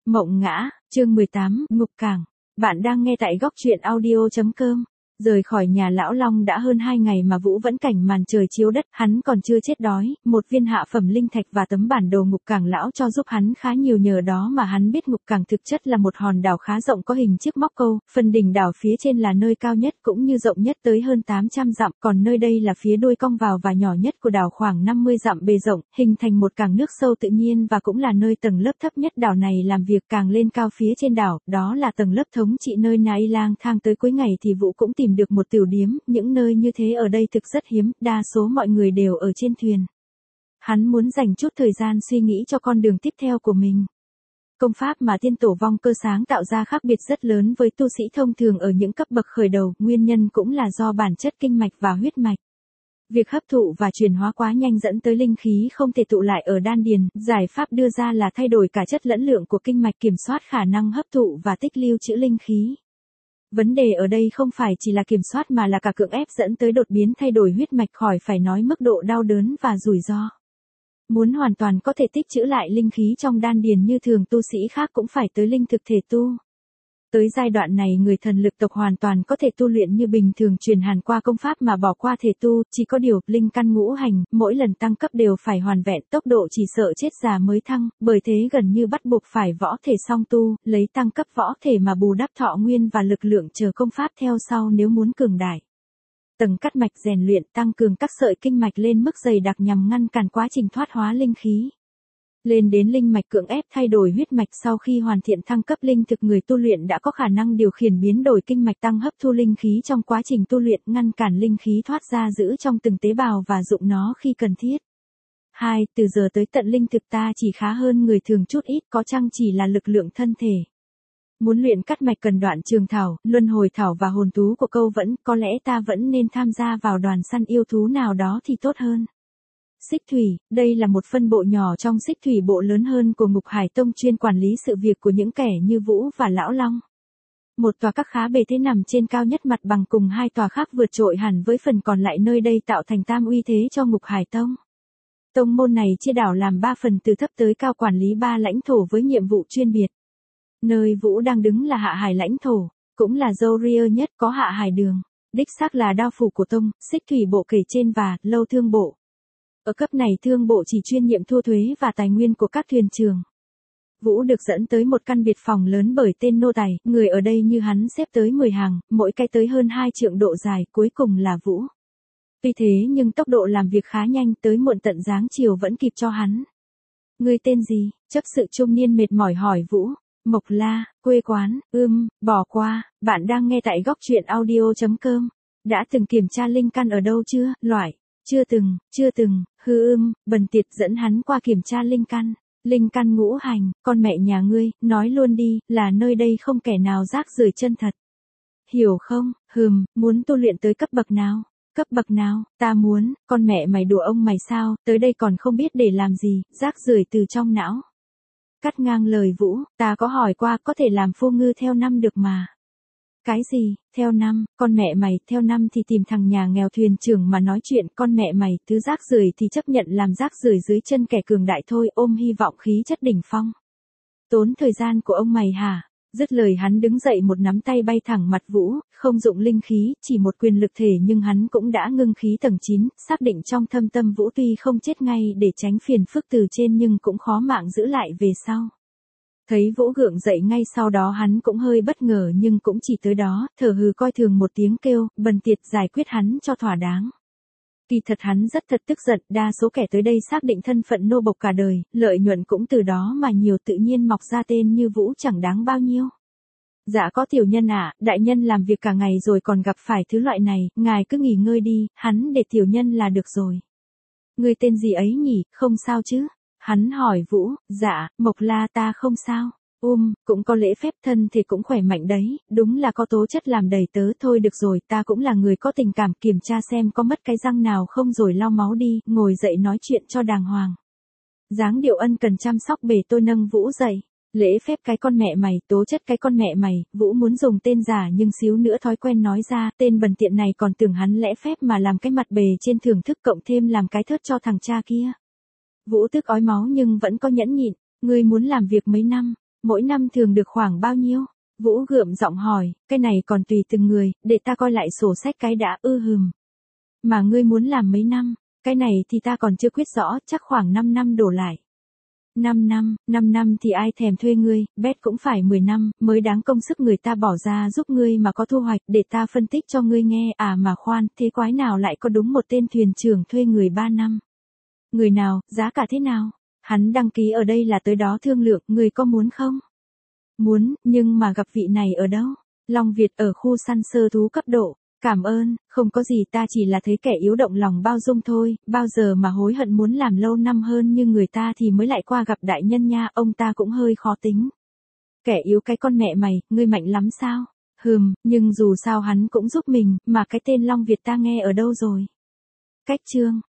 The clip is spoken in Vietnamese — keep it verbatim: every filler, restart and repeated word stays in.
Mộng ngã, chương mười tám, ngục cảng. Bạn đang nghe tại góc truyện audio chấm com. Rời khỏi nhà lão Long đã hơn hai ngày mà Vũ vẫn cảnh màn trời chiếu đất, hắn còn chưa chết đói, một viên hạ phẩm linh thạch và tấm bản đồ ngục cảng lão cho giúp hắn khá nhiều, nhờ đó mà hắn biết ngục cảng thực chất là một hòn đảo khá rộng có hình chiếc móc câu, phần đỉnh đảo phía trên là nơi cao nhất cũng như rộng nhất tới hơn tám trăm dặm, còn nơi đây là phía đuôi cong vào và nhỏ nhất của đảo khoảng năm mươi dặm bề rộng, hình thành một cảng nước sâu tự nhiên và cũng là nơi tầng lớp thấp nhất đảo này làm việc. Càng lên cao phía trên đảo, đó là tầng lớp thống trị nơi nai lang thang tới cuối ngày thì Vũ cũng tìm được một tiểu điếm, những nơi như thế ở đây thực rất hiếm, đa số mọi người đều ở trên thuyền. Hắn muốn dành chút thời gian suy nghĩ cho con đường tiếp theo của mình. Công pháp mà tiên tổ vong cơ sáng tạo ra khác biệt rất lớn với tu sĩ thông thường ở những cấp bậc khởi đầu, nguyên nhân cũng là do bản chất kinh mạch và huyết mạch. Việc hấp thụ và chuyển hóa quá nhanh dẫn tới linh khí không thể tụ lại ở đan điền, giải pháp đưa ra là thay đổi cả chất lẫn lượng của kinh mạch, kiểm soát khả năng hấp thụ và tích lưu trữ linh khí. Vấn đề ở đây không phải chỉ là kiểm soát mà là cả cưỡng ép dẫn tới đột biến thay đổi huyết mạch, khỏi phải nói mức độ đau đớn và rủi ro. Muốn hoàn toàn có thể tích trữ lại linh khí trong đan điền như thường tu sĩ khác cũng phải tới linh thực thể tu. Tới giai đoạn này người thần lực tộc hoàn toàn có thể tu luyện như bình thường, truyền hàn qua công pháp mà bỏ qua thể tu, chỉ có điều linh căn ngũ hành, mỗi lần tăng cấp đều phải hoàn vẹn, tốc độ chỉ sợ chết già mới thăng, bởi thế gần như bắt buộc phải võ thể song tu, lấy tăng cấp võ thể mà bù đắp thọ nguyên và lực lượng chờ công pháp theo sau nếu muốn cường đại. Tầng cắt mạch rèn luyện tăng cường các sợi kinh mạch lên mức dày đặc nhằm ngăn cản quá trình thoát hóa linh khí. Lên đến linh mạch cưỡng ép thay đổi huyết mạch, sau khi hoàn thiện thăng cấp linh thực, người tu luyện đã có khả năng điều khiển biến đổi kinh mạch, tăng hấp thu linh khí trong quá trình tu luyện, ngăn cản linh khí thoát ra giữ trong từng tế bào và dụng nó khi cần thiết. hai. Từ giờ tới tận linh thực ta chỉ khá hơn người thường chút ít, có chăng chỉ là lực lượng thân thể. Muốn luyện cắt mạch cần đoạn trường thảo, luân hồi thảo và hồn thú của câu vẫn, có lẽ ta vẫn nên tham gia vào đoàn săn yêu thú nào đó thì tốt hơn. Xích thủy, đây là một phân bộ nhỏ trong xích thủy bộ lớn hơn của Ngục Hải Tông, chuyên quản lý sự việc của những kẻ như Vũ và Lão Long. Một tòa các khá bề thế nằm trên cao nhất mặt bằng cùng hai tòa khác vượt trội hẳn với phần còn lại, nơi đây tạo thành tam uy thế cho Ngục Hải Tông. Tông môn này chia đảo làm ba phần từ thấp tới cao, quản lý ba lãnh thổ với nhiệm vụ chuyên biệt. Nơi Vũ đang đứng là Hạ Hải lãnh thổ, cũng là Zoria nhất, có Hạ Hải đường, đích xác là đao phủ của tông, xích thủy bộ kể trên và lâu thương bộ. Ở cấp này thương bộ chỉ chuyên nhiệm thu thuế và tài nguyên của các thuyền trưởng. Vũ được dẫn tới một căn biệt phòng lớn bởi tên nô tài, người ở đây như hắn xếp tới mười hàng, mỗi cái tới hơn hai trượng độ dài, cuối cùng là Vũ. Tuy thế nhưng tốc độ làm việc khá nhanh, tới muộn tận dáng chiều vẫn kịp cho hắn. Người tên gì? Chấp sự trung niên mệt mỏi hỏi Vũ. Mộc La, quê quán, ưm, bỏ qua, bạn đang nghe tại góc truyện audio chấm com. Đã từng kiểm tra linh căn ở đâu chưa? Loại. Chưa từng, chưa từng, hư ưm, bần tiệt dẫn hắn qua kiểm tra linh căn. Linh căn ngũ hành, con mẹ nhà ngươi, nói luôn đi, là nơi đây không kẻ nào rác rưởi chân thật. Hiểu không? Hừm, muốn tu luyện tới cấp bậc nào? Cấp bậc nào? Ta muốn, con mẹ mày đùa ông mày sao, tới đây còn không biết để làm gì, rác rưởi từ trong não. Cắt ngang lời Vũ, ta có hỏi qua, có thể làm phu ngư theo năm được mà. Cái gì, theo năm, con mẹ mày, theo năm thì tìm thằng nhà nghèo thuyền trưởng mà nói chuyện, con mẹ mày, thứ rác rưởi thì chấp nhận làm rác rưởi dưới chân kẻ cường đại thôi, ôm hy vọng khí chất đỉnh phong. Tốn thời gian của ông mày hả? Dứt lời hắn đứng dậy, một nắm tay bay thẳng mặt Vũ, không dụng linh khí, chỉ một quyền lực thể nhưng hắn cũng đã ngưng khí tầng chín, xác định trong thâm tâm Vũ tuy không chết ngay để tránh phiền phức từ trên nhưng cũng khó mạng giữ lại về sau. Thấy Vũ gượng dậy ngay sau đó hắn cũng hơi bất ngờ nhưng cũng chỉ tới đó, thở hừ coi thường một tiếng kêu, bần tiệt giải quyết hắn cho thỏa đáng. Kỳ thật hắn rất thật tức giận, đa số kẻ tới đây xác định thân phận nô bộc cả đời, lợi nhuận cũng từ đó mà nhiều, tự nhiên mọc ra tên như Vũ chẳng đáng bao nhiêu. Dạ có tiểu nhân ạ, à, đại nhân làm việc cả ngày rồi còn gặp phải thứ loại này, ngài cứ nghỉ ngơi đi, hắn để tiểu nhân là được rồi. Người tên gì ấy nhỉ, không sao chứ? Hắn hỏi Vũ. Dạ, Mộc La ta không sao. Um, cũng có lễ phép, thân thì cũng khỏe mạnh đấy, đúng là có tố chất làm đầy tớ. Thôi được rồi, ta cũng là người có tình cảm, kiểm tra xem có mất cái răng nào không rồi lau máu đi, ngồi dậy nói chuyện cho đàng hoàng. Dáng điệu ân cần chăm sóc bề tôi nâng Vũ dậy. Lễ phép cái con mẹ mày, tố chất cái con mẹ mày, Vũ muốn dùng tên giả nhưng xíu nữa thói quen nói ra, tên bần tiện này còn tưởng hắn lễ phép mà làm cái mặt bề trên thưởng thức, cộng thêm làm cái thớt cho thằng cha kia. Vũ tức ói máu nhưng vẫn có nhẫn nhịn, ngươi muốn làm việc mấy năm, Mỗi năm thường được khoảng bao nhiêu? Vũ gượng giọng hỏi, cái này còn tùy từng người, để ta coi lại sổ sách cái đã. Ư hừm. Mà ngươi muốn làm mấy năm? Cái này thì ta còn chưa quyết rõ, chắc khoảng năm năm đổ lại. năm năm, năm năm thì ai thèm thuê ngươi, bét cũng phải mười năm, mới đáng công sức người ta bỏ ra giúp ngươi mà có thu hoạch, để ta phân tích cho ngươi nghe. À mà khoan, thế quái nào lại có đúng một tên thuyền trưởng thuê người ba năm? Người nào, giá cả thế nào? Hắn đăng ký ở đây là tới đó thương lượng, người có muốn không? Muốn, nhưng mà gặp vị này ở đâu? Long Việt ở khu săn sơ thú cấp độ. Cảm ơn, không có gì, ta chỉ là thấy kẻ yếu động lòng bao dung thôi, bao giờ mà hối hận muốn làm lâu năm hơn như người ta thì mới lại qua gặp đại nhân nha, ông ta cũng hơi khó tính. Kẻ yếu cái con mẹ mày, ngươi mạnh lắm sao? Hừm, nhưng dù sao hắn cũng giúp mình, mà cái tên Long Việt ta nghe ở đâu rồi? Cách chương.